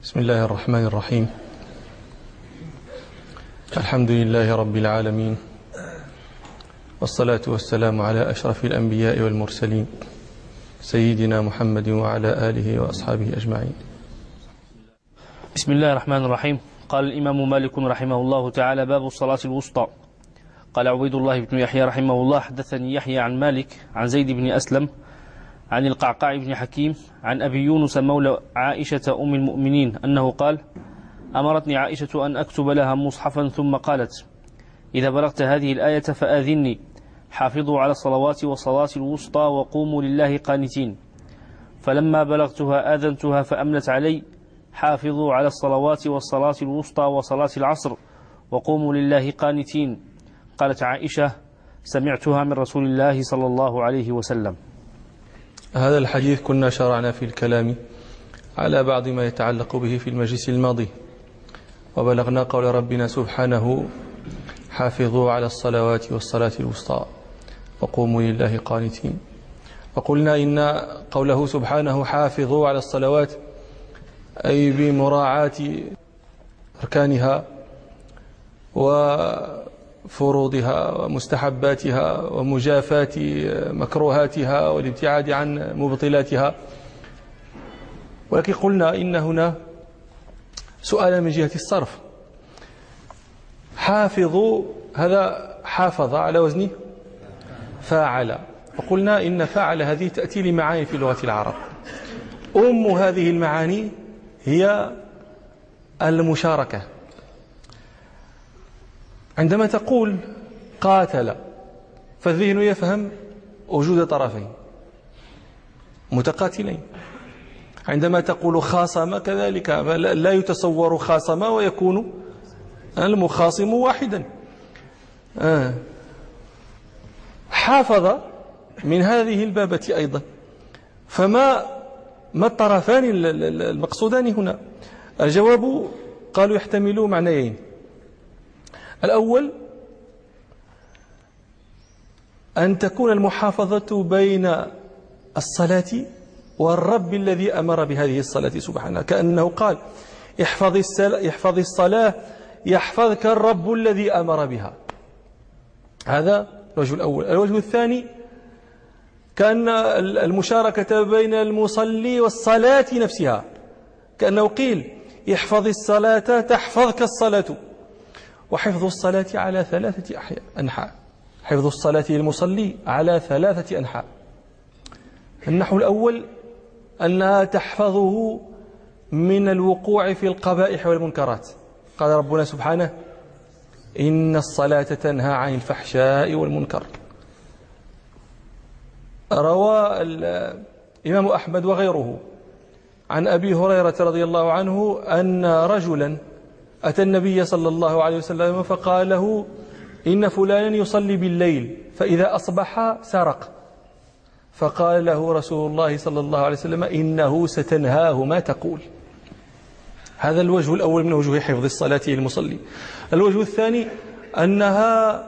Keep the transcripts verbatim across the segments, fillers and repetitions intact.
بسم الله الرحمن الرحيم. الحمد لله رب العالمين، والصلاة والسلام على أشرف الأنبياء والمرسلين سيدنا محمد وعلى آله وأصحابه أجمعين. بسم الله الرحمن الرحيم. قال الإمام مالك رحمه الله تعالى: باب الصلاة الوسطى. قال عبيد الله بن يحيى رحمه الله: حدثني يحيى عن مالك عن زيد بن أسلم عن القعقاع بن حكيم عن أبي يونس مولى عائشة أم المؤمنين أنه قال: أمرتني عائشة أن أكتب لها مصحفا ثم قالت: إذا بلغت هذه الآية فآذني، حافظوا على الصلوات والصلاة الوسطى وقوموا لله قانتين. فلما بلغتها آذنتها فأملت علي: حافظوا على الصلوات والصلاة الوسطى وصلاة العصر وقوموا لله قانتين. قالت عائشة: سمعتها من رسول الله صلى الله عليه وسلم. هذا الحديث كنا شرعنا في الكلام على بعض ما يتعلق به في المجلس الماضي، وبلغنا قول ربنا سبحانه: حافظوا على الصلوات والصلاة الوسطى وقوموا لله قانتين. وقلنا إن قوله سبحانه حافظوا على الصلوات أي بمراعاة أركانها وفروضها ومستحباتها ومجافاة مكروهاتها والابتعاد عن مبطلاتها. ولكن قلنا إن هنا سؤالا من جهة الصرف. حافظوا هذا حافظ على وزن فاعل، وقلنا إن فاعل هذه تأتي لمعاني في لغة العرب. أم هذه المعاني هي المشاركة. عندما تقول قاتل فالذهن يفهم وجود طرفين متقاتلين. عندما تقول خاصم كذلك لا يتصور خاصم ويكون المخاصم واحدا. آه. حافظ من هذه البابة أيضا. فما ما الطرفان المقصودان هنا؟ الجواب قالوا يحتمل معنيين. الأول أن تكون المحافظة بين الصلاة والرب الذي أمر بهذه الصلاة سبحانه، كأنه قال: احفظ احفظ الصلاة يحفظك الرب الذي أمر بها. هذا الوجه الأول. الوجه الثاني كأن المشاركة بين المصلي والصلاة نفسها، كأنه قيل: احفظ الصلاة تحفظك الصلاة. وحفظ الصلاة على ثلاثة أنحاء. حفظ الصلاة للمصلي على ثلاثة أنحاء. النحو الأول أنها تحفظه من الوقوع في القبائح والمنكرات. قال ربنا سبحانه: إن الصلاة تنهى عن الفحشاء والمنكر. روى الإمام أحمد وغيره عن أبي هريرة رضي الله عنه أن رجلا أتى النبي صلى الله عليه وسلم فقال له: إن فلانا يصلي بالليل فإذا أصبح سرق. فقال له رسول الله صلى الله عليه وسلم: إنه ستنهاه ما تقول. هذا الوجه الأول من وجه حفظ الصلاة للمصلي. الوجه الثاني أنها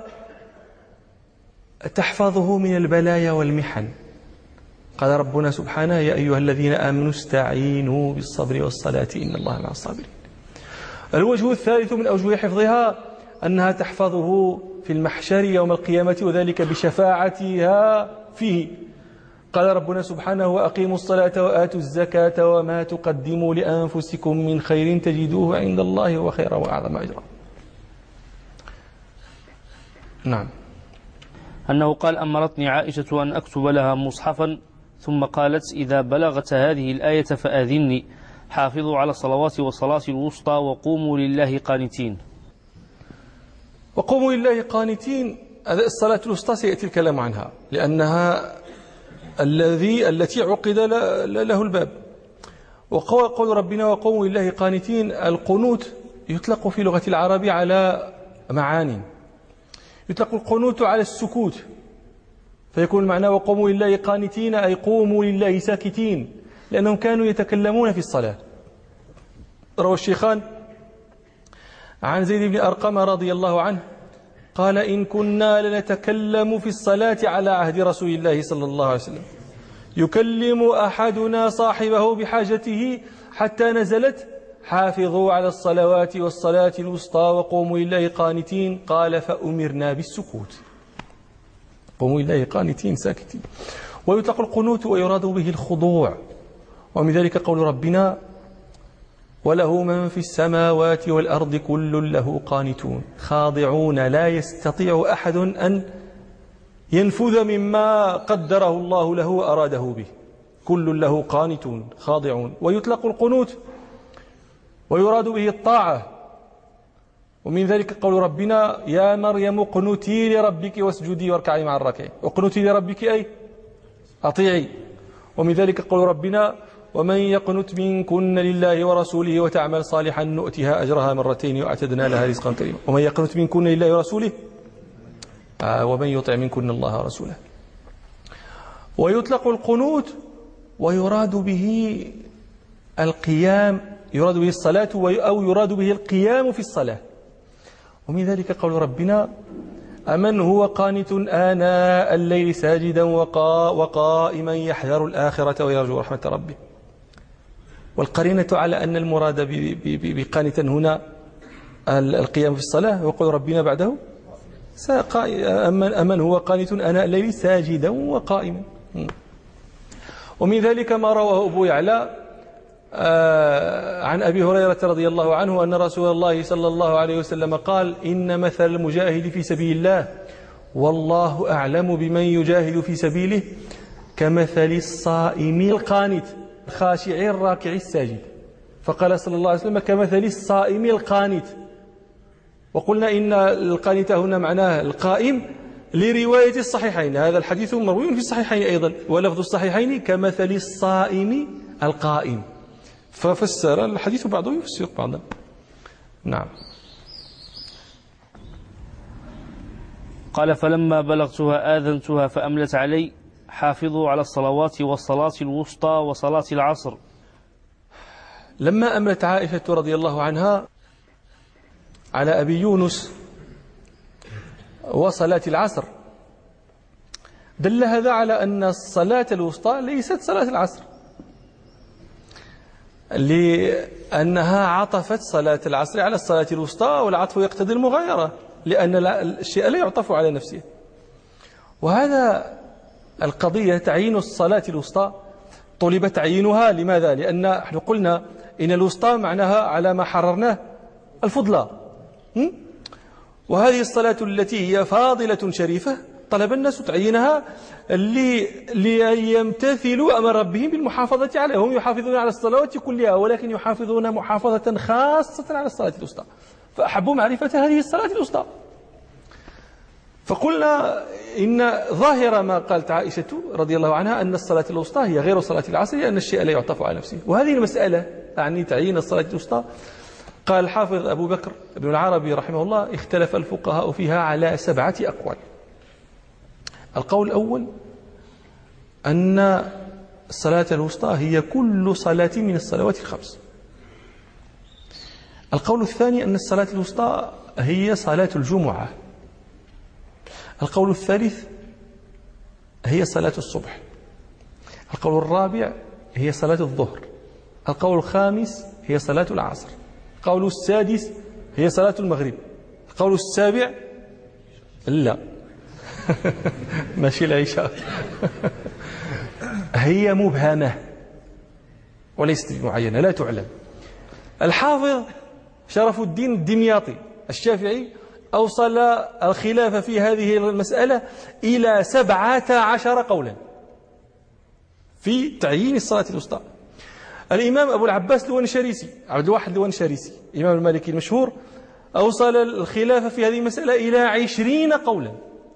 تحفظه من البلايا والمحن. قال ربنا سبحانه: يا أيها الذين آمنوا استعينوا بالصبر والصلاة إن الله مع الصابرين. الوجه الثالث من أوجه حفظها أنها تحفظه في المحشر يوم القيامة، وذلك بشفاعتها فيه. قال ربنا سبحانه: وأقيموا الصلاة وآتوا الزكاة وما تقدموا لأنفسكم من خير تجدوه عند الله هو خيرا وأعظم أجرا. نعم. أنه قال: أمرتني عائشة أن أكتب لها مصحفا ثم قالت: إذا بلغت هذه الآية فآذني، حافظوا على الصلوات والصلاة الوسطى وقوموا لله قانتين. وقوموا لله قانتين، الصلاة الوسطى سيأتي الكلام عنها لأنها الذي التي عقد له الباب. وقول ربنا: وقوموا لله قانتين، القنوت يطلق في لغة العرب على معاني. يطلق القنوت على السكوت، فيكون المعنى وقوموا لله قانتين أي قوموا لله ساكتين، لأنهم كانوا يتكلمون في الصلاة. روى الشيخان عن زيد بن أرقم رضي الله عنه قال: إن كنا لنتكلم في الصلاة على عهد رسول الله صلى الله عليه وسلم، يكلم أحدنا صاحبه بحاجته حتى نزلت حافظوا على الصلوات والصلاة الوسطى وقوموا لله قانتين، قال فأمرنا بالسكوت، قوموا لله قانتين ساكتين. ويطلق القنوت ويراد به الخضوع، ومن ذلك قول ربنا وله من في السماوات والأرض كل له قانتون، خاضعون لا يستطيع أحد أن ينفذ مما قدره الله له وأراده به، كل له قانتون خاضعون. ويطلق القنوت ويراد به الطاعة، ومن ذلك قول ربنا يا مريم اقنتي لربك واسجدي واركعي مع الراكعين، اقنتي لربك أي أطيعي. ومن ذلك قول ربنا ومن يقنت منكن لله ورسوله وتعمل صالحا نؤتها أجرها مرتين وأعتدنا لها رزقا كريما. ومن يقنت منكن لله ورسوله آه ومن يطع منكن الله ورسوله. ويطلق القنوت ويراد به القيام، يراد به الصلاة أو يراد به القيام في الصلاة. ومن ذلك قول ربنا أمن هو قانت آناء الليل ساجدا وقا وقائما يحذر الآخرة ويرجو رحمة ربه. والقرينة على أن المراد بقانتا هنا القيام في الصلاة، وقول ربنا بعده أمن هو قانت آناء الليل ساجدا وقائما. ومن ذلك ما رواه أبو يعلى عن أبي هريرة رضي الله عنه أن رسول الله صلى الله عليه وسلم قال إن مثل المجاهد في سبيل الله والله أعلم بمن يجاهد في سبيله كمثل الصائم القانت الخاشع الراكع الساجد. فقال صلى الله عليه وسلم كمثل الصائم القانت. وقلنا إن القانت هنا معناه القائم لرواية الصحيحين، هذا الحديث مروي في الصحيحين أيضا، ولفظ الصحيحين كمثل الصائم القائم، ففسر الحديث بعضه يفسر بعضا. نعم. قال فلما بلغتها آذنتها فأملت علي حافظوا على الصلوات والصلاة الوسطى وصلاة العصر. لما أملت عائشة رضي الله عنها على أبي يونس وصلاة العصر دل هذا على أن الصلاة الوسطى ليست صلاة العصر، لأنها عطفت صلاة العصر على الصلاة الوسطى، والعطف يقتضي المغايرة لأن الشيء لا يعطف على نفسه. وهذا القضية تعيين الصلاة الوسطى طلب تعيينها لماذا؟ لأن نحن قلنا إن الوسطى معناها على ما حررناه الفضلى، وهذه الصلاة التي هي فاضلة شريفة طلب الناس تعيينها ليمتثلوا أمر ربهم بالمحافظة عليها. هم يحافظون على الصلوات كلها ولكن يحافظون محافظة خاصة على الصلاة الوسطى، فأحبوا معرفة هذه الصلاة الوسطى. فقلنا إن ظاهر ما قالت عائشة رضي الله عنها أن الصلاة الوسطى هي غير صلاة العصر لأن الشيء لا يعطف على نفسه. وهذه المسألة يعني تعيين الصلاة الوسطى قال الحافظ أبو بكر ابن العربي رحمه الله اختلف الفقهاء فيها على سبعة أقوال. القول الأول أن الصلاة الوسطى هي كل صلاة من الصلوات الخمس. القول الثاني أن الصلاة الوسطى هي صلاة الجمعة. القول الثالث هي صلاة الصبح. القول الرابع هي صلاة الظهر. القول الخامس هي صلاة العصر. القول السادس هي صلاة المغرب. القول السابع لا ماشي العشاء هي مبهمة وليست معينة لا تعلم. الحافظ شرف الدين الدمياطي الشافعي أوصل الخلاف في هذه المسألة إلى سبعة عشر قولا في تعيين الصلاة الوسطى. الإمام أبو العباس الونشاريسي عبد الواحد الونشاريسي إمام المالكي المشهور أوصل الخلاف في هذه المسألة إلى عشرين قولا،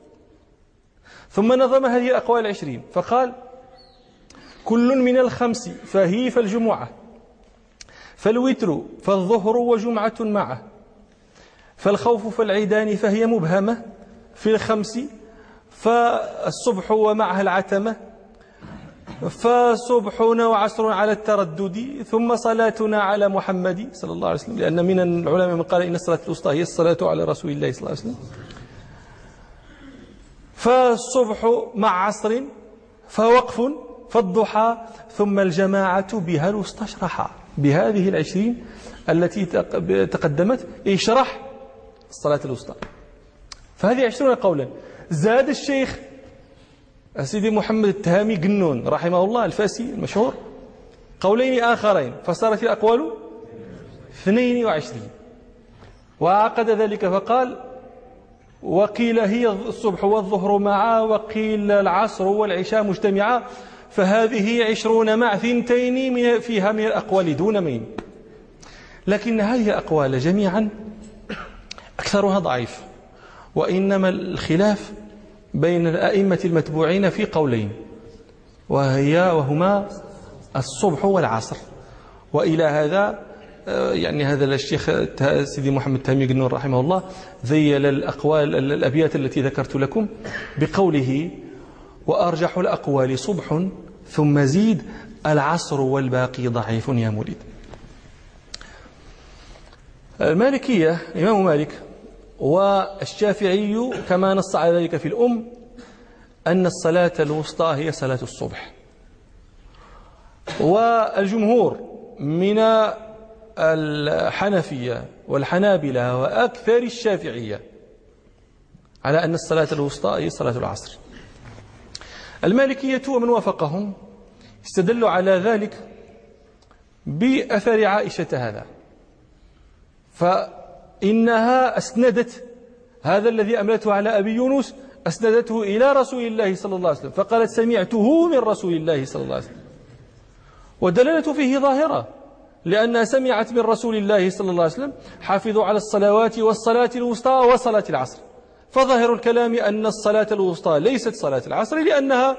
ثم نظم هذه الأقوال العشرين فقال كل من الخمس فهي فالجمعة، فالوتر فالظهر وجمعة معه، فالخوف فالعيدان فهي مبهمة في الخمس، فالصبح ومعها العتمة، فصبحنا وعصر على التردد، ثم صلاتنا على محمد صلى الله عليه وسلم، لأن من العلماء من قال إن الصلاة الوسطى هي الصلاة على رسول الله صلى الله عليه وسلم. فالصبح مع عصر، فوقف، فالضحى، ثم الجماعة بها المستشرحة بهذه العشرين التي تقدمت يشرح الصلاة الوسطى. فهذه عشرون قولا. زاد الشيخ سيدي محمد التهامي قنون رحمه الله الفاسي المشهور قولين آخرين، فصارت الأقوال اثنين وعشرين. وعقد ذلك فقال: وقيل هي الصبح والظهر معا، وقيل العصر والعشاء مجتمعا، فهذه عشرون مع ثنتين من فيها من الأقوال دون مين. لكن هذه الأقوال جميعا أكثرها ضعيف، وإنما الخلاف بين الأئمة المتبوعين في قولين، وهي وهما الصبح والعصر. وإلى هذا يعني هذا الشيخ سيدي محمد التهامي قنون رحمه الله ذيل الأقوال الأبيات التي ذكرت لكم بقوله: وأرجح الأقوال صبح ثم زيد العصر والباقي ضعيف يا مريد. المالكية الإمام مالك والشافعي كما نص على ذلك في الأم أن الصلاة الوسطى هي صلاة الصبح، والجمهور من الحنفية والحنابلة وأكثر الشافعية على أن الصلاة الوسطى هي صلاة العصر. المالكية ومن وافقهم استدلوا على ذلك بأثر عائشة هذا، فإنها أسندت هذا الذي أملته على أبي يونس، أسندته إلى رسول الله صلى الله عليه وسلم، فقالت: سمعته من رسول الله صلى الله عليه وسلم. والدلالة فيه ظاهرة، لأنها سمعت من رسول الله صلى الله عليه وسلم: حافظوا على الصلوات والصلاة الوسطى وصلاة العصر. فظاهر الكلام أن الصلاة الوسطى ليست صلاة العصر، لأنها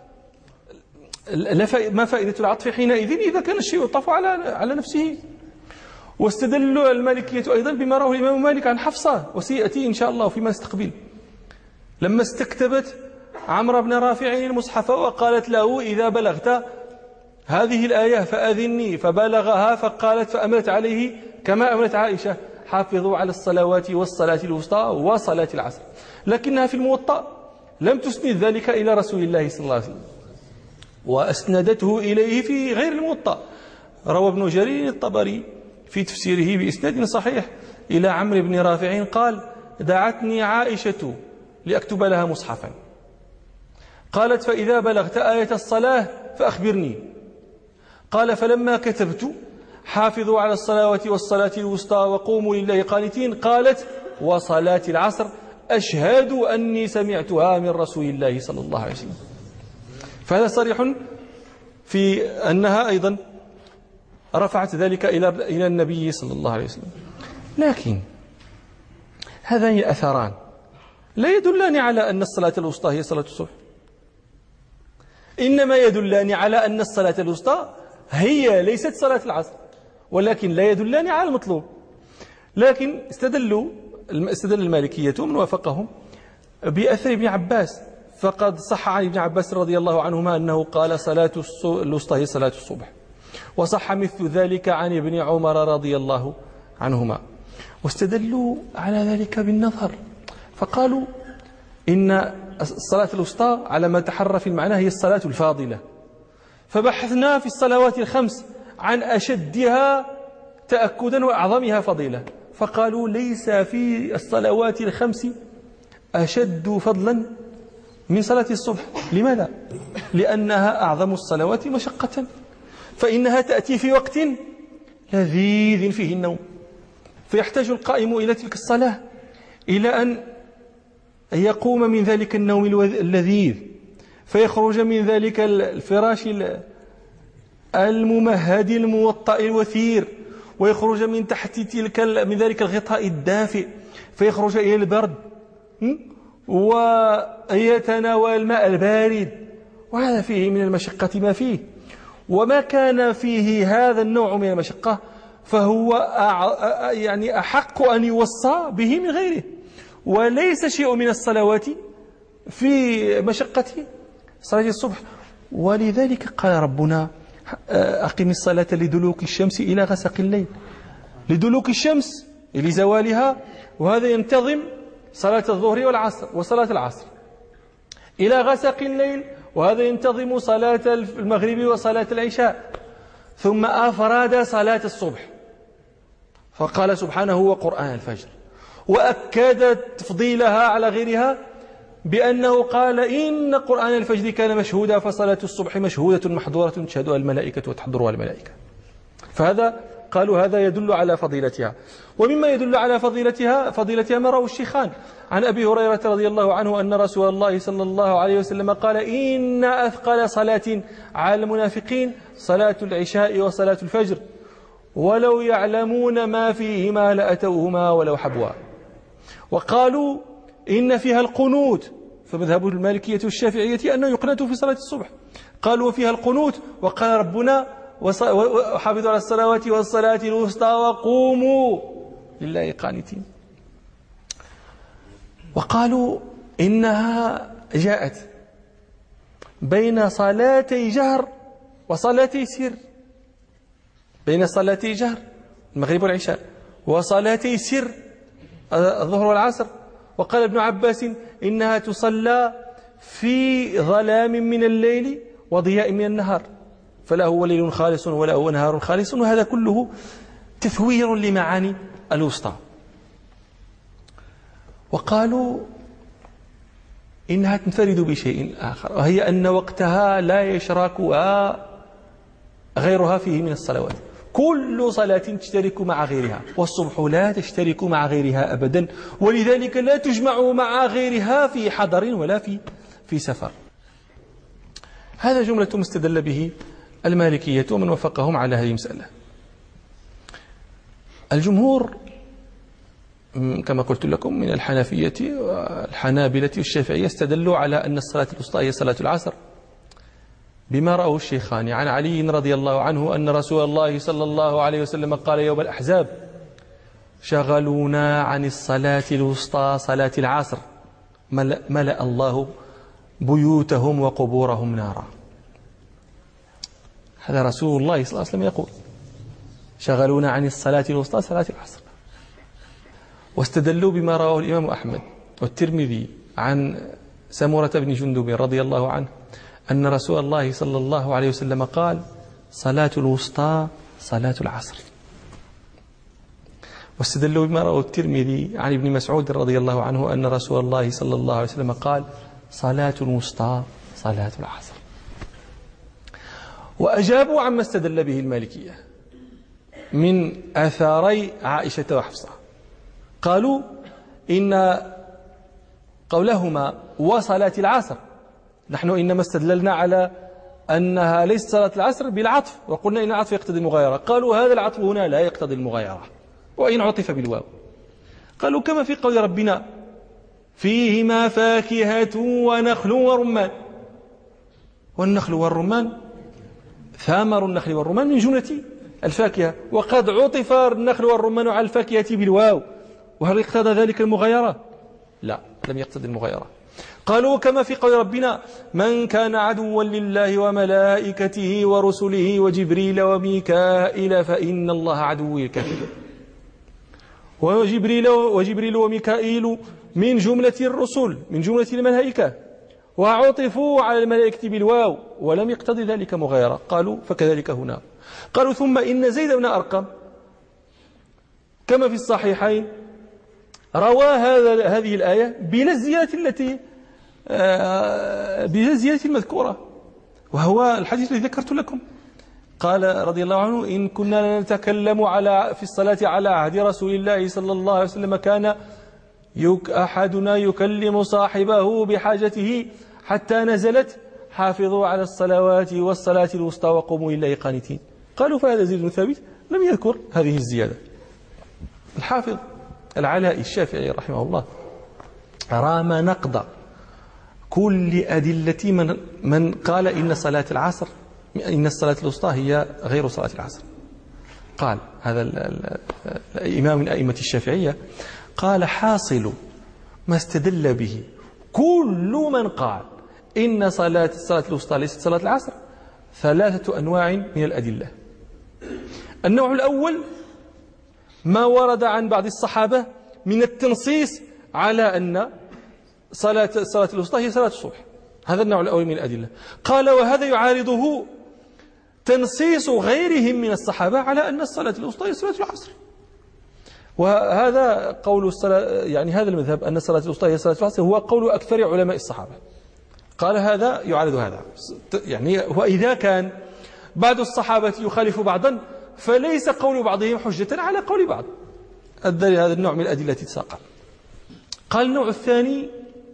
ما فائدة العطف حينئذ إذا كان الشيء يطاف على على نفسه. واستدل المالكية أيضا بما رواه الإمام مالك عن حفصة، وسيأتي إن شاء الله فيما نستقبل، لما استكتبت عمرو بن رافع المصحف وقالت له: إذا بلغت هذه الآية فأذني، فبلغها فقالت فأملت عليه كما أملت عائشة: حافظوا على الصلوات والصلاة الوسطى وصلاة العصر. لكنها في الموطأ لم تسند ذلك إلى رسول الله صلى الله عليه وسلم، وأسندته إليه في غير الموطأ. روى ابن جرير الطبري في تفسيره بإسناد صحيح إلى عمرو بن رافع قال: دعتني عائشة لأكتب لها مصحفا، قالت: فإذا بلغت آية الصلاة فأخبرني. قال: فلما كتبت حافظوا على الصلوات والصلاة الوسطى وقوموا لله قانتين، قالت: وصلاة العصر، أشهد أني سمعتها من رسول الله صلى الله عليه وسلم. فهذا صريح في أنها أيضا رفعت ذلك إلى إلى النبي صلى الله عليه وسلم. لكن هذان الأثران لا يدلان على أن الصلاة الوسطى هي صلاة الصبح، إنما يدلان على أن الصلاة الوسطى هي ليست صلاة العصر، ولكن لا يدلان على المطلوب. لكن استدلوا استدل المالكية من وافقهم بأثر ابن عباس، فقد صح عن ابن عباس رضي الله عنهما أنه قال: صلاة الوسطى هي صلاة الصبح. وصح مثل ذلك عن ابن عمر رضي الله عنهما. واستدلوا على ذلك بالنظر، فقالوا إن الصلاة الوسطى على ما تحرى في المعنى هي الصلاة الفاضلة، فبحثنا في الصلوات الخمس عن أشدها تأكدا وأعظمها فضيلة، فقالوا: ليس في الصلوات الخمس أشد فضلا من صلاة الصبح. لماذا؟ لأنها أعظم الصلوات مشقة، فإنها تأتي في وقت لذيذ فيه النوم، فيحتاج القائم إلى تلك الصلاة إلى أن يقوم من ذلك النوم اللذيذ، فيخرج من ذلك الفراش الممهد الموطأ الوثير، ويخرج من تحت تلك من ذلك الغطاء الدافئ، فيخرج إلى البرد ويتناول الماء البارد، وهذا فيه من المشقة ما فيه. وما كان فيه هذا النوع من المشقة فهو يعني أحق أن يوصى به من غيره، وليس شيء من الصلوات في مشقة صلاة الصبح. ولذلك قال ربنا: أقم الصلاة لدلوك الشمس إلى غسق الليل. لدلوك الشمس لزوالها، وهذا ينتظم صلاة الظهر والعصر وصلاة العصر. إلى غسق الليل، وهذا ينتظم صلاة المغرب وصلاة العشاء. ثم أفراد صلاة الصبح فقال سبحانه وقرآن الفجر، وأكد تفضيلها على غيرها بأنه قال إن قرآن الفجر كان مشهودا فصلاة الصبح مشهودة محظورة تشهدها الملائكة وتحضرها الملائكة. فهذا قالوا هذا يدل على فضيلتها. ومما يدل على فضيلتها فضيلتها ما رواه الشيخان عن أبي هريرة رضي الله عنه أن رسول الله صلى الله عليه وسلم قال إن أثقل صلاة على المنافقين صلاة العشاء وصلاة الفجر ولو يعلمون ما فيهما لأتوهما ولو حبوا. وقالوا إن فيها القنوت، فمذهب المالكية والشافعية أنه يقنت في صلاة الصبح، قالوا وفيها القنوت، وقال ربنا وحافظوا على الصلوات والصلاة الوسطى وقوموا لله قانتين. وقالوا إنها جاءت بين صلاتي جهر وصلاتي سر، بين صلاتي جهر المغرب والعشاء وصلاتي سر الظهر والعصر. وقال ابن عباس إنها تصلى في ظلام من الليل وضياء من النهار، فلا هو ليل خالص ولا هو نهار خالص. وهذا كله تثوير لمعاني الوسطى. وقالوا إنها تنفرد بشيء آخر، وهي أن وقتها لا يشركها غيرها فيه من الصلوات. كل صلاة تشترك مع غيرها، والصبح لا تشترك مع غيرها أبدا، ولذلك لا تجمع مع غيرها في حضر ولا في في سفر. هذا جملة مستدل به المالكية ومن وفقهم على هذه المسألة. الجمهور كما قلت لكم من الحنفية والحنابلة والشافعية استدلوا على أن الصلاة الوسطى هي صلاة العصر بما رأوا الشيخان عن علي رضي الله عنه أن رسول الله صلى الله عليه وسلم قال يوم الأحزاب شغلونا عن الصلاة الوسطى صلاة العصر ملأ الله بيوتهم وقبورهم نارا. هذا رسول الله صلى الله عليه وسلم يقول شغلونا عن الصلاة الوسطى صلاة العصر. واستدلوا بما رواه الإمام أحمد والترمذي عن سمرة بن جندب رضي الله عنه أن رسول الله صلى الله عليه وسلم قال صلاة الوسطى صلاة العصر. واستدلوا بما رواه الترمذي عن ابن مسعود رضي الله عنه أن رسول الله صلى الله عليه وسلم قال صلاة الوسطى صلاة العصر. وأجابوا عما استدل به المالكية من آثاري عائشة وحفصة، قالوا إن قولهما وصلاة العصر نحن إنما استدللنا على أنها ليست صلاة العصر بالعطف، وقلنا إن العطف يقتضي المغايرة. قالوا هذا العطف هنا لا يقتضي المغايرة وإن عطف بالواو. قالوا كما في قول ربنا فيهما فاكهة ونخل ورمان، والنخل والرمان ثمر النخل والرمان من جملة الفاكهة، وقد عطف النخل والرمان على الفاكهة بالواو، وهل اقتضى ذلك المغايرة؟ لا، لم يقتضي المغايرة. قالوا كما في قول ربنا من كان عدوا لله وملائكته ورسله وجبريل وميكائيل فإن الله عدو الكافرين. وجبريل وجبريل وميكائيل من جملة الرسل من جملة الملائكة، وعطفوا على الملائكة بالواو ولم يقتضي ذلك مغايرة. قالوا فكذلك هنا. قالوا ثم إن زيد بن أرقم كما في الصحيحين روى هذا هذه الآية بلا الزيادة التي بلا الزيادة المذكورة، وهو الحديث الذي ذكرت لكم. قال رضي الله عنه إن كنا نتكلم على في الصلاة على عهد رسول الله صلى الله عليه وسلم كان يك أحدنا يكلم صاحبه بحاجته حتى نزلت حافظوا على الصلوات والصلاة الوسطى وقوموا لله قانتين. قالوا فهذا زيد بن ثابت لم يذكر هذه الزيادة. الحافظ العلاء الشافعي رحمه الله رام نقض كل أدلة من من قال إن صلاة العصر إن الصلاة الوسطى هي غير صلاة العصر. قال هذا الإمام من أئمة الشافعية قال حاصل ما استدل به كل من قال إن صلاة الصلاة الوسطى ليست صلاة العصر ثلاثة أنواع من الأدلة. النوع الأول ما ورد عن بعض الصحابة من التنصيص على أن صلاة الصلاة الوسطى هي صلاة الصبح، هذا النوع الأول من الأدلة. قال وهذا يعارضه تنصيص غيرهم من الصحابة على أن الصلاة الوسطى هي صلاة العصر. وهذا قول الصلاة، يعني هذا المذهب أن الصلاة الوسطى هي صلاة العصر هو قول أكثر علماء الصحابة. قال هذا يعارض هذا، يعني وإذا كان بعض الصحابة يخالف بعضا فليس قول بعضهم حجة على قول بعض. هذا النوع من الأدلة تساق. قال النوع الثاني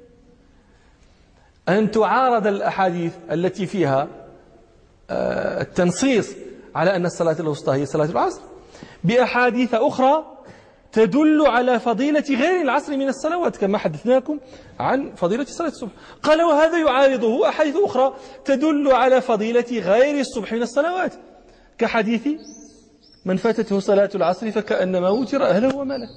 أن تعارض الأحاديث التي فيها التنصيص على أن الصلاة الوسطى هي صلاة العصر بأحاديث أخرى تدل على فضيلة غير العصر من الصلوات، كما حدثناكم عن فضيلة صلاة الصبح. قال وهذا يعارضه أحاديث أخرى تدل على فضيلة غير الصبح من الصلوات، كحديث من فاتته صلاة العصر فكأنما وتر أهله وماله.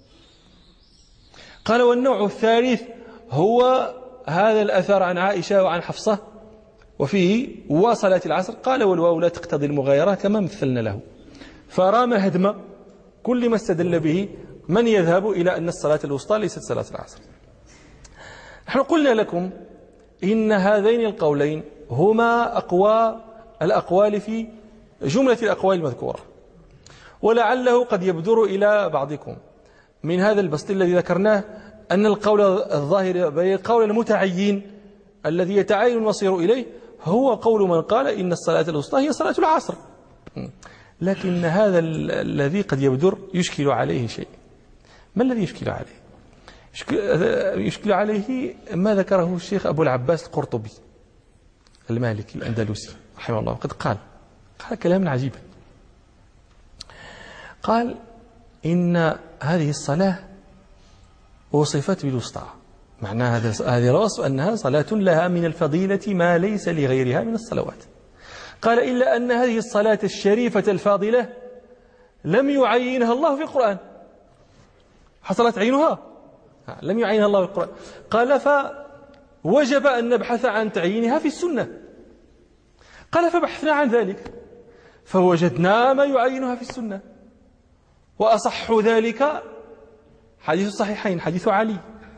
قال والنوع الثالث هو هذا الأثر عن عائشة وعن حفصة وفيه وصلاة العصر. قال والواو لا تقتضي المغايرة كما مثلنا له، فرام هدم كل ما استدل به من يذهب إلى أن الصلاة الوسطى ليست صلاة العصر. نحن قلنا لكم إن هذين القولين هما أقوى الأقوال في جملة الأقوال المذكورة، ولعله قد يبدر إلى بعضكم من هذا البسط الذي ذكرناه أن القول الظاهر بين القول المتعين الذي يتعين المصير إليه هو قول من قال إن الصلاة الوسطى هي صلاة العصر. لكن هذا الذي قد يبدر يشكل عليه شيء. ما الذي يشكل عليه؟ يشكل عليه ما ذكره الشيخ أبو العباس القرطبي المالكي الأندلسي رحمه الله، وقد قال قال كلاما عجيبا. قال إن هذه الصلاة وصفت بالوسطى، معنى هذه الوصف أنها صلاة لها من الفضيلة ما ليس لغيرها من الصلوات. قال إلا أن هذه الصلاة الشريفة الفاضلة لم يعينها الله في القرآن. حصلت عينها؟ لم يعينها الله في القرآن. قال فوجب أن نبحث عن تعيينها في السنة. قال فبحثنا عن ذلك فوجدنا ما يعينها في السنة، وأصح ذلك حديث الصحيحين حديث علي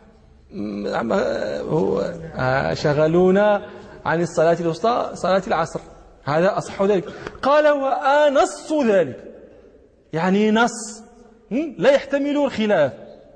شغلونا عن الصلاة الوسطى صلاة العصر، هذا أصح ذلك. قال وأنص ذلك، يعني نص لا يحتمل الخلاف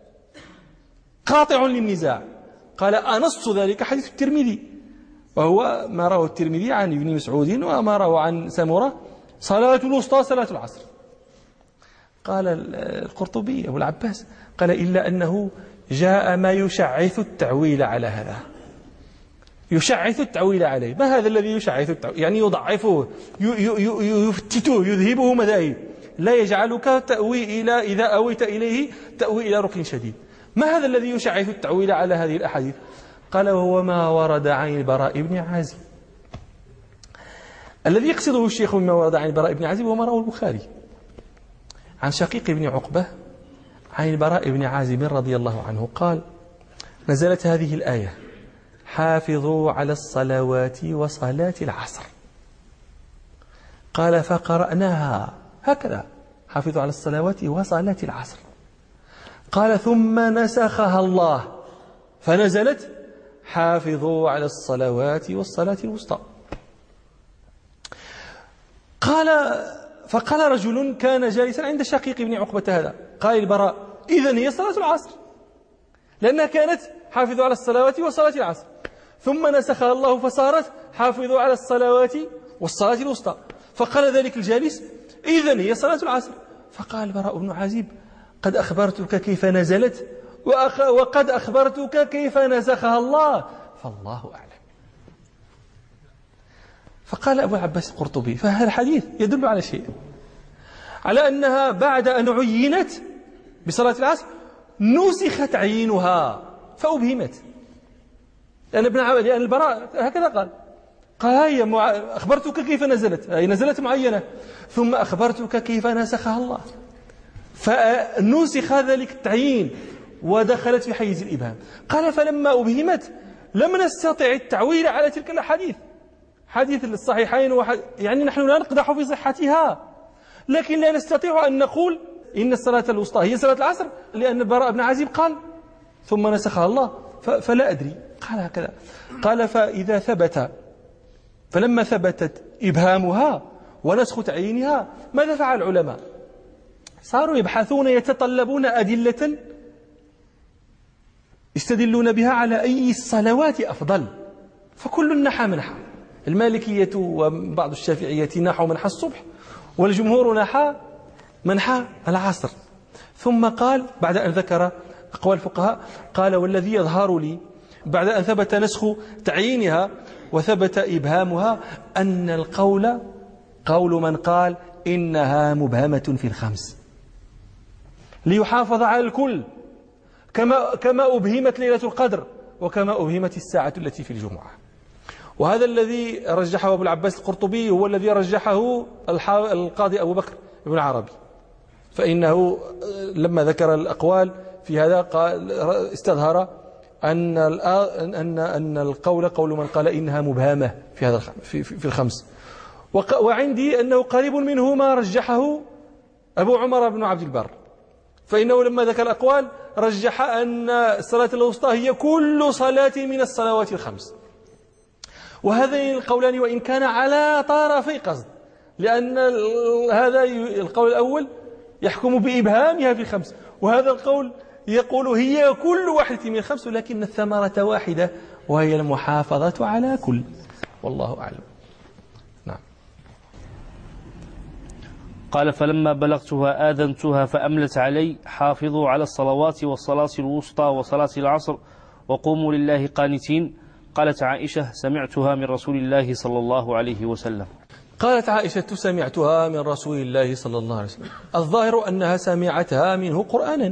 قاطع للنزاع. قال أنص ذلك حديث الترمذي، وهو ما رواه الترمذي عن ابن مسعود وما رواه عن سمرة صلاة الوسطى صلاة العصر. قال القرطبي أبو العباس قال إلا أنه جاء ما يشعث التعويل على هذا، يشعث التعويل عليه. ما هذا الذي يشعث التعويل؟ يعني يضعفه، يفتته، يذهبه مذاهب، لا يجعلك تأوي إلى إذا أويت إليه تأوي إلى ركن شديد. ما هذا الذي يشعث التعويل على هذه الأحاديث؟ قال وهو ما ورد عن البراء بن عازب. الذي يقصده الشيخ مما ورد عن البراء بن عازب وما رواه البخاري عن شقيق بن عقبة عن البراء بن عازب رضي الله عنه قال نزلت هذه الآية حافظوا على الصلوات وصلاة العصر. قال فقرأناها هكذا حافظوا على الصلوات وصلاة العصر. قال ثم نسخها الله فنزلت حافظوا على الصلوات والصلاة الوسطى. قال فقال رجل كان جالسا عند شقيق بن عقبة هذا، قال البراء إذن هي صلاة العصر، لأنها كانت حافظوا على الصلوات وصلاة العصر، ثم نسخها الله فصارت حافظوا على الصلوات والصلاة الوسطى. فقال ذلك الجالس إذن هي صلاة العصر. فقال البراء بن عازب قد أخبرتك كيف نزلت وقد أخبرتك كيف نسخها الله، فالله أعلم. فقال أبو العباس القرطبي فهذا الحديث يدل على شيء، على أنها بعد أن عينت بصلاة العصر نسخ تعيينها فأبهمت، لأن ابن عبد لأن البراء هكذا قال قال هي مع... أخبرتك كيف نزلت، هي نزلت معينة ثم أخبرتك كيف نسخها الله، فنسخ ذلك التعيين ودخلت في حيز الإبهام. قال فلما أبهمت لم نستطع التعويل على تلك الأحاديث، حديث الصحيحين وحد... يعني نحن لا نقدح في صحتها، لكن لا نستطيع أن نقول إن الصلاة الوسطى هي صلاة العصر، لأن البراء بن عازب قال ثم نسخها الله ف... فلا أدري. قال هكذا. قال فإذا ثبت فلما ثبتت إبهامها ونسخ تعيينها، ماذا فعل العلماء؟ صاروا يبحثون يتطلبون أدلة يستدلون بها على أي الصلوات أفضل، فكل نحى منحى. المالكية وبعض الشافعية نحوا منحى الصبح، والجمهور نحى منحى العصر. ثم قال بعد أن ذكر أقوال الفقهاء قال: والذي يظهر لي بعد أن ثبت نسخ تعيينها وثبت إبهامها أن القول قول من قال إنها مبهمة في الخمس ليحافظ على الكل، كما كما أبهمت ليلة القدر وكما أبهمت الساعة التي في الجمعة. وهذا الذي رجحه أبو العباس القرطبي هو الذي رجحه القاضي أبو بكر بن عربي، فإنه لما ذكر الأقوال في هذا قال استظهر أن أن أن القول قول من قال إنها مبهمة في هذا في في الخمس. وعندي أنه قريب منه ما رجحه أبو عمر بن عبد البر، فإنه لما ذكر الأقوال رجح أن الصلاة الوسطى هي كل صلاة من الصلوات الخمس. وهذين القولان وإن كان على طرفي قصد، لأن هذا القول الأول يحكم بإبهامها في الخمس، وهذا القول يقول هي كل واحدة من الخمس، ولكن الثمرة واحدة وهي المحافظة على كل. والله أعلم. نعم. قال: فلما بلغتها آذنتها فأملت علي: حافظوا على الصلوات والصلاة الوسطى وصلاة العصر وقوموا لله قانتين. قالت عائشة: سمعتها من رسول الله صلى الله عليه وسلم. قالت عائشة: سمعتها من رسول الله صلى الله عليه وسلم. الظاهر أنها سمعتها منه قرآنا،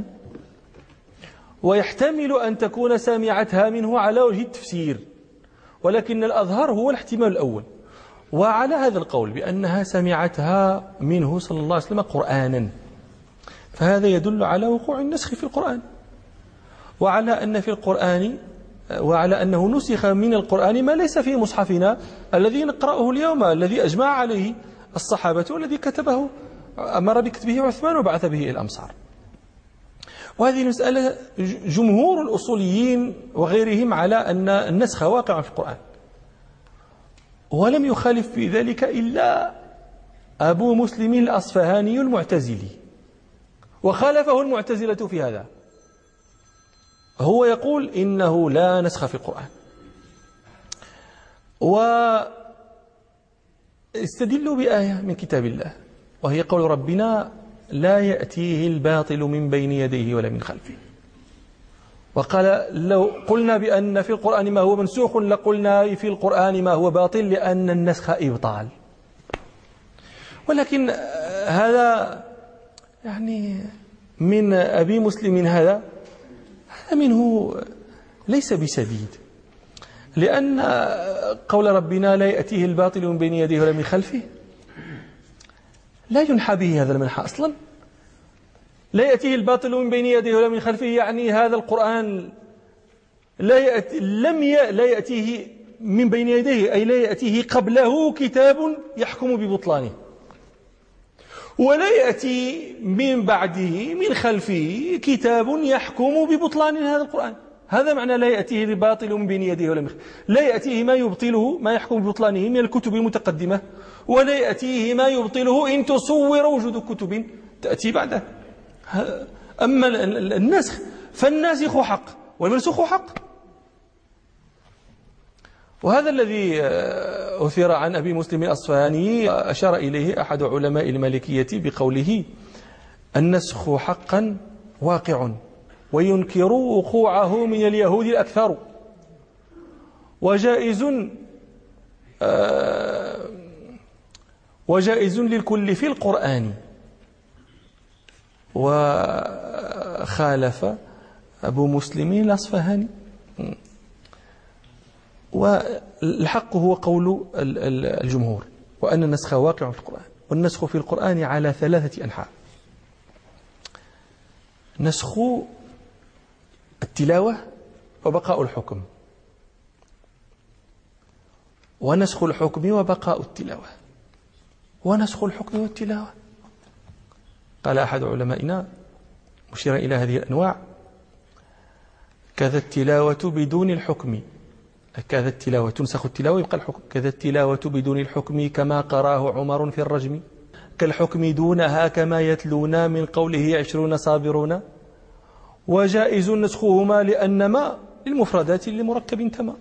ويحتمل أن تكون سمعتها منه على وجه التفسير، ولكن الأظهر هو الاحتمال الأول. وعلى هذا القول بأنها سمعتها منه صلى الله عليه وسلم قرآنا، فهذا يدل على وقوع النسخ في القرآن، وعلى أن في القرآن وعلى أنه نسخ من القرآن ما ليس في مصحفنا الذي نقرأه اليوم، الذي أجمع عليه الصحابة والذي كتبه أمر بكتبه عثمان وبعث به إلى الأمصار. وهذه مسألة جمهور الأصوليين وغيرهم على أن النسخ واقع في القرآن، ولم يخالف في ذلك إلا أبو مسلم الأصفهاني المعتزلي، وخالفه المعتزلة في هذا. هو يقول إنه لا نسخ في القرآن، واستدلوا بآية من كتاب الله وهي قول ربنا: لا يأتيه الباطل من بين يديه ولا من خلفه. وقال: لو قلنا بأن في القرآن ما هو منسوخ لقلنا في القرآن ما هو باطل، لأن النسخ إبطال. ولكن هذا يعني من أبي مسلم هذا هذا منه ليس بسديد، لأن قول ربنا: لا يأتيه الباطل من بين يديه ولا من خلفه لا ينحى به هذا المنحى أصلا. لا يأتيه الباطل من بين يديه ولا من خلفه يعني هذا القرآن لا يأتي لم ي... لا يأتيه من بين يديه، أي لا يأتيه قبله كتاب يحكم ببطلانه، ولا يأتي من بعده من خلفه كتاب يحكم ببطلان هذا القرآن. هذا معنى لا يأتيه الباطل من بين يديه ولا من خلفه. لا يأتيه ما يبطله ما يحكم ببطلانه من الكتب المتقدمة، ولا يأتيه ما يبطله إن تصور وجود كتب تأتي بعده. أما النسخ فالناسخ حق والمنسوخ حق. وهذا الذي أثير عن أبي مسلم الأصفهاني أشار إليه أحد علماء المالكية بقوله: النسخ حقا واقع وينكر وقوعه من اليهود الأكثر، وجائز وجائز للكل في القرآن. وخالف أبو مسلم الأصفهاني. والحق هو قول الجمهور، وأن النسخ واقع في القرآن. والنسخ في القرآن على ثلاثة أنحاء: نسخ التلاوة وبقاء الحكم، ونسخ الحكم وبقاء التلاوة، ونسخ الحكم والتلاوة. قال أحد علمائنا مشيرا إلى هذه الأنواع: كذا التلاوة بدون الحكم كذا التلاوة تنسخ التلاوة يبقى الحكم. كذا التلاوة بدون الحكم كما قراه عمر في الرجم، كالحكم دونها كما يتلون من قوله عشرون صابرون، وجائز نسخهما لأن ما للمفردات لمركب تما.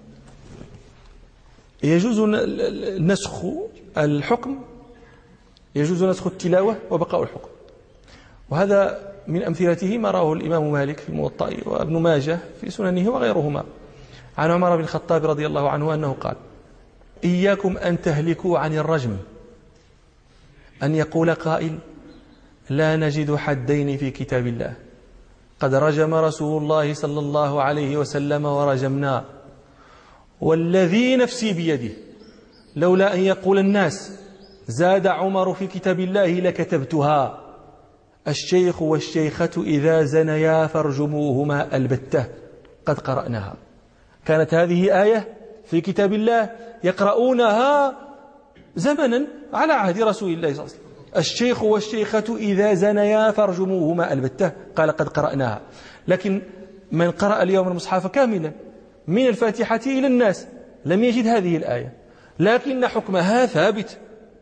يجوز نسخ الحكم، يجوز نسخ التلاوة وبقاء الحكم. وهذا من أمثلته ما راه الإمام مالك في الموطأ وابن ماجه في سننه وغيرهما عن عمر بن الخطاب رضي الله عنه أنه قال: إياكم أن تهلكوا عن الرجم، أن يقول قائل: لا نجد حدين في كتاب الله، قد رجم رسول الله صلى الله عليه وسلم ورجمنا، والذي نفسي بيده لولا أن يقول الناس زاد عمر في كتاب الله لكتبتها، الشيخ والشيخة إذا زنيا فارجموهما البتة، قد قرأناها. كانت هذه آية في كتاب الله يقرؤونها زمنا على عهد رسول الله صلى الله عليه وسلم: الشيخ والشيخة إذا زنيا فارجموهما البتة، قال قد قرأناها. لكن من قرأ اليوم المصحف كاملا من الفاتحة إلى الناس لم يجد هذه الآية، لكن حكمها ثابت.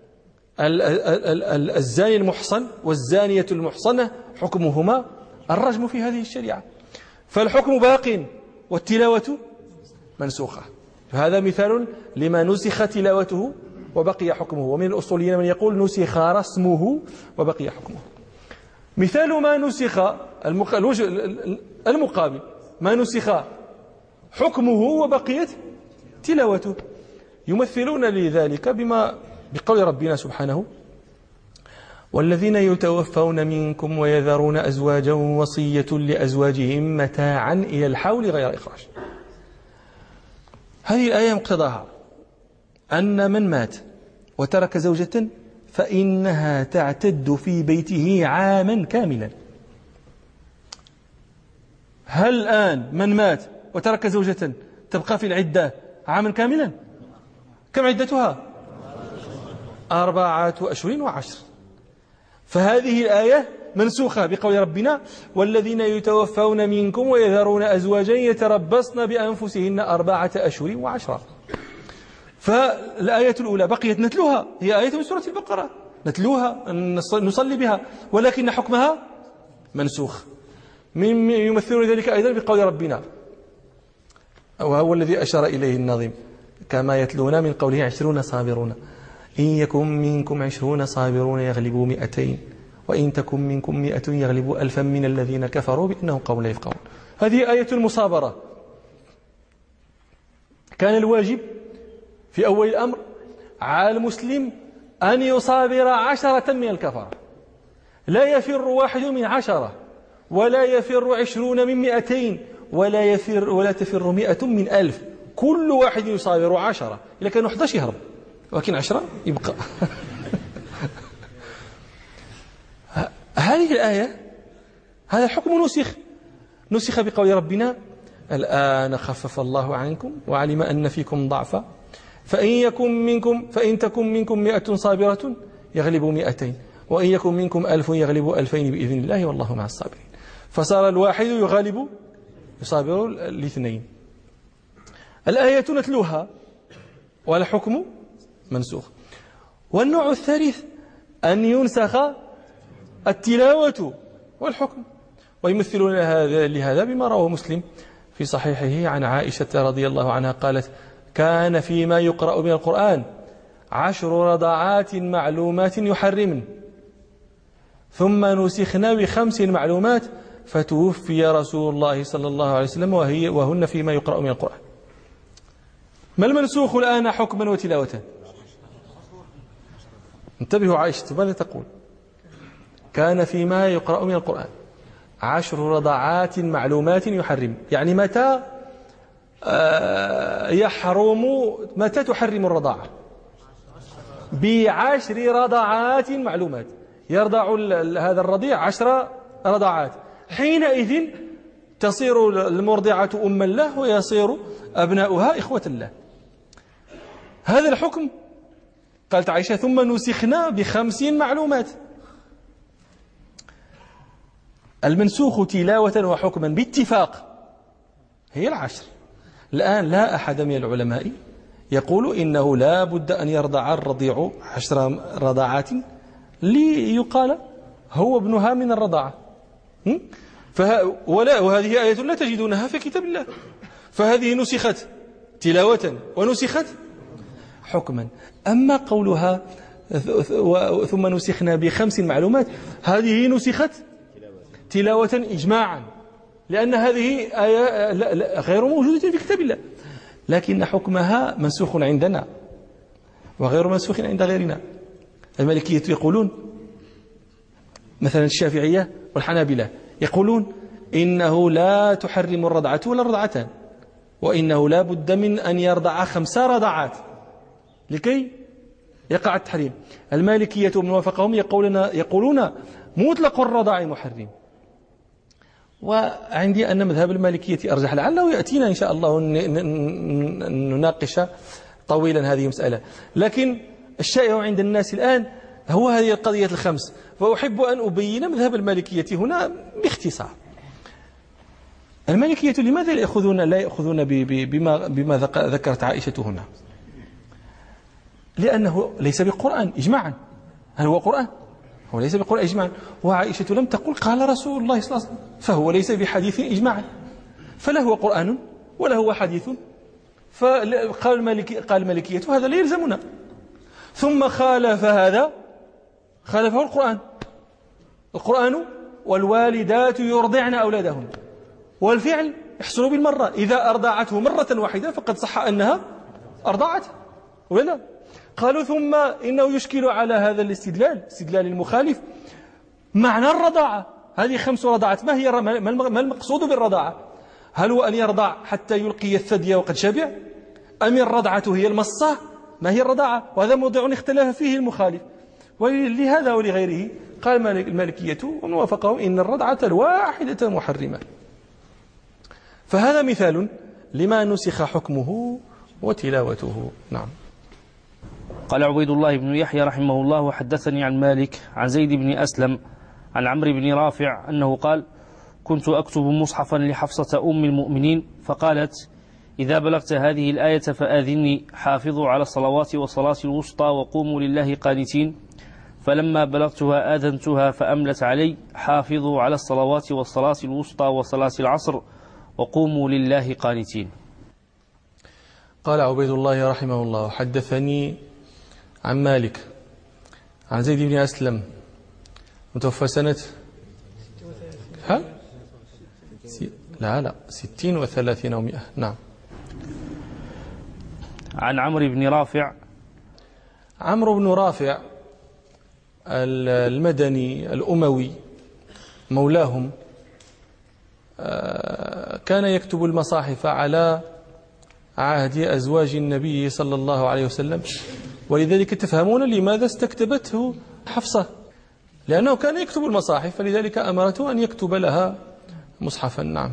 الزاني المحصن والزانية المحصنة حكمهما الرجم في هذه الشريعة، فالحكم باق والتلاوة منسوخة. هذا مثال لما نسخ تلاوته وبقي حكمه. ومن الأصوليين من يقول نسخ رسمه وبقي حكمه. مثال ما نسخ المقابل ما نسخ حكمه وبقيت تلاوته، يمثلون لذلك بما بقول ربنا سبحانه: والذين يتوفون منكم ويذرون أزواجا وصية لأزواجهم متاعا إلى الحول غير إخراج. هذه الآية مقتضاها أن من مات وترك زوجة فإنها تعتد في بيته عاما كاملا. هل الآن من مات وترك زوجة تبقى في العدة عاما كاملا؟ كم عدتها؟ أربعة أشهر وعشر. فهذه الآية منسوخة بقول ربنا: والذين يتوفون منكم ويذرون أزواجا يتربصن بأنفسهن أربعة أشهر وعشرة. فالآية الأولى بقيت نتلوها، هي آية من سورة البقرة نتلوها نصلي بها، ولكن حكمها منسوخ. من يمثل ذلك أيضا بقول ربنا، وهو الذي أشار إليه الناظم: كما يتلون من قوله عشرون صابرون، إن يكن منكم عشرون صابرون يغلبوا مئتين وإن تكن منكم مئة يغلبوا ألفا من الذين كفروا بأنهم قوم لا يفقهون. هذه آية المصابرة. كان الواجب في أول الأمر على المسلم أن يصابر عشرة من الكفرة، لا يفر واحد من عشرة، ولا يفر عشرون من مئتين، ولا يفر ولا تفر مئة من ألف. كل واحد يصابر عشرة. إذا كانوا أحد عشر يهرب، ولكن عشرة يبقى. هذه الآية هذا الحكم نسخ نسخ بقول ربنا: الآن خفف الله عنكم وعلم أن فيكم ضعفا فإن يكن منكم فإن تكن منكم مئة صابرة يغلبوا مئتين وإن يكن منكم ألف يغلبوا ألفين بإذن الله والله مع الصابرين. فصار الواحد يغالب يصابر الاثنين. الآية نتلوها والحكم منسوخ. والنوع الثالث أن ينسخ التلاوة والحكم، ويمثلون هذا لهذا بما رواه مسلم في صحيحه عن عائشة رضي الله عنها قالت: كان فيما يقرأ من القرآن عشر رضعات معلومات يحرمن، ثم نسخنا بخمس معلومات فتوفي رسول الله صلى الله عليه وسلم وهي وهن فيما يقرأ من القرآن. ما المنسوخ الآن حكما وتلاوة؟ انتبهوا، عائشة ماذا تقول؟ كان فيما يقرأ من القرآن عشر رضعات معلومات يحرم، يعني متى يحرم، متى تحرم الرضاعة؟ بعشر رضعات معلومات. يرضع هذا الرضيع عشر رضعات، حينئذ تصير المرضعة أما له ويصير أبناؤها إخوة له. هذا الحكم قالت عائشة: ثم نسخنا بخمس معلومات. المنسوخ تلاوة وحكما باتفاق هي العشر، الآن لا أحد من العلماء يقول إنه لا بد أن يرضع الرضيع عشر رضعات ليقال هو ابنها من الرضاعة. فه... ولا وهذه آية لا تجدونها في كتاب الله، فهذه نسخت تلاوة ونسخت حكما. أما قولها ثم نسخنا بخمس معلومات، هذه نسخت تلاوة إجماعا، لأن هذه آية لا لا غير موجودة في كتاب الله، لكن حكمها منسوخ عندنا وغير منسوخ عند غيرنا. المالكية يقولون مثلا، الشافعية والحنابلة يقولون إنه لا تحرم الرضعة ولا الرضعتان، وإنه لا بد من أن يرضع خمس رضعات لكي يقع التحريم. المالكية ومن وافقهم يقولون يقولون مطلق الرضاع محرم. وعندي أن مذهب المالكية أرجح، لعله يأتينا إن شاء الله نناقش طويلا هذه المسألة. لكن الشائع عند الناس الآن هو هذه القضية الخمس، وأحب أن أبين مذهب المالكية هنا باختصار. المالكية لماذا لا يأخذون لا يأخذون بما بما ذكرت عائشة هنا؟ لأنه ليس بقرآن إجماعا. هل هو قرآن؟ هو ليس بقرآن إجماعا، وعائشة لم تقل قال رسول الله صلى الله عليه وسلم، فهو ليس بحديث إجماعا، فلا هو قرآن ولا هو حديث. فقال المالكي قال المالكية هذا لا يلزمنا، ثم خالف هذا خالفه القرآن. القرآن والوالدات يرضعن أولادهن، والفعل يحصل بالمرة، إذا أرضعته مرة واحدة فقد صح أنها أرضعته ولا. قالوا ثم إنه يشكل على هذا الاستدلال استدلال المخالف معنى الرضاعة. هذه خمس رضعات، ما هي ما المقصود بالرضاعة؟ هل هو أن يرضع حتى يلقي الثدي وقد شبع، أم الرضعة هي المصة؟ ما هي الرضاعة؟ وهذا موضوع اختلاف فيه المخالف. ولهذا ولغيره قال المالكية ومن وافقهم إن الرضعة الواحدة محرمة. فهذا مثال لما نسخ حكمه وتلاوته. نعم. قال عبيد الله بن يحيى رحمه الله: حدثني عن مالك عن زيد بن أسلم عن عمرو بن رافع أنه قال: كنت أكتب مصحفا لحفصة أم المؤمنين فقالت: إذا بلغت هذه الآية فآذني، حافظوا على الصلوات والصلاة الوسطى وقوموا لله قانتين. فلما بلغتها آذنتها فأملت علي: حافظوا على الصلوات والصلاة الوسطى وصلاة العصر وقوموا لله قانتين. قال عبيد الله رحمه الله: حدثني عن مالك عن زيد بن أسلم، متوفى سنة ها؟ لا لا ستين وثلاثين ومئة. نعم. عن عمرو بن رافع. عمرو بن رافع المدني الأموي مولاهم، كان يكتب المصاحف على عهد أزواج النبي صلى الله عليه وسلم، ولذلك تفهمون لماذا استكتبته حفصة، لأنه كان يكتب المصاحف، فلذلك أمرته أن يكتب لها مصحفا. نعم.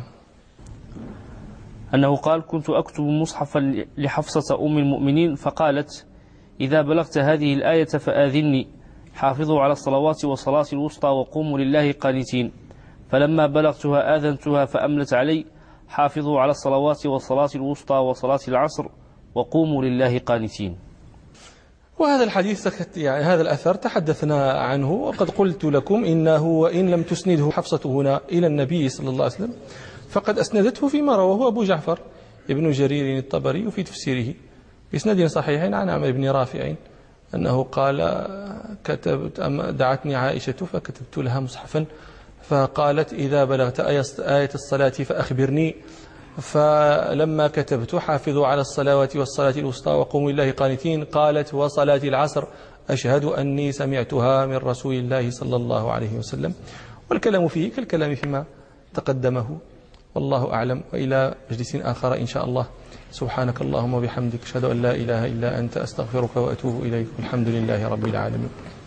أنه قال: كنت أكتب مصحفا لحفصة أم المؤمنين فقالت: إذا بلغت هذه الآية فآذني، حافظوا على الصلوات والصلاة الوسطى وقوموا لله قانتين. فلما بلغتها آذنتها فأملت علي: حافظوا على الصلوات والصلاة الوسطى وصلاة العصر وقوموا لله قانتين. وهذا الحديث يعني هذا الأثر تحدثنا عنه، وقد قلت لكم إنه وإن لم تسنده حفصة هنا إلى النبي صلى الله عليه وسلم فقد أسندته فيما رواه أبو جعفر ابن جرير الطبري في تفسيره بإسناد صحيح عن عمرو بن رافع أنه قال: كتبت دعتني عائشة فكتبت لها مصحفا فقالت: إذا بلغت آية الصلاة فأخبرني. فلما كتبت: حافظوا على الصلوات والصلاة الوسطى وقوموا لله قانتين، قالت: وصلاة العصر أشهد أني سمعتها من رسول الله صلى الله عليه وسلم. والكلام فيه كالكلام فيما تقدمه، والله أعلم. وإلى مجلس آخر إن شاء الله. سبحانك اللهم وبحمدك، أشهد أن لا إله إلا أنت، أستغفرك وأتوب إليك. الحمد لله رب العالمين.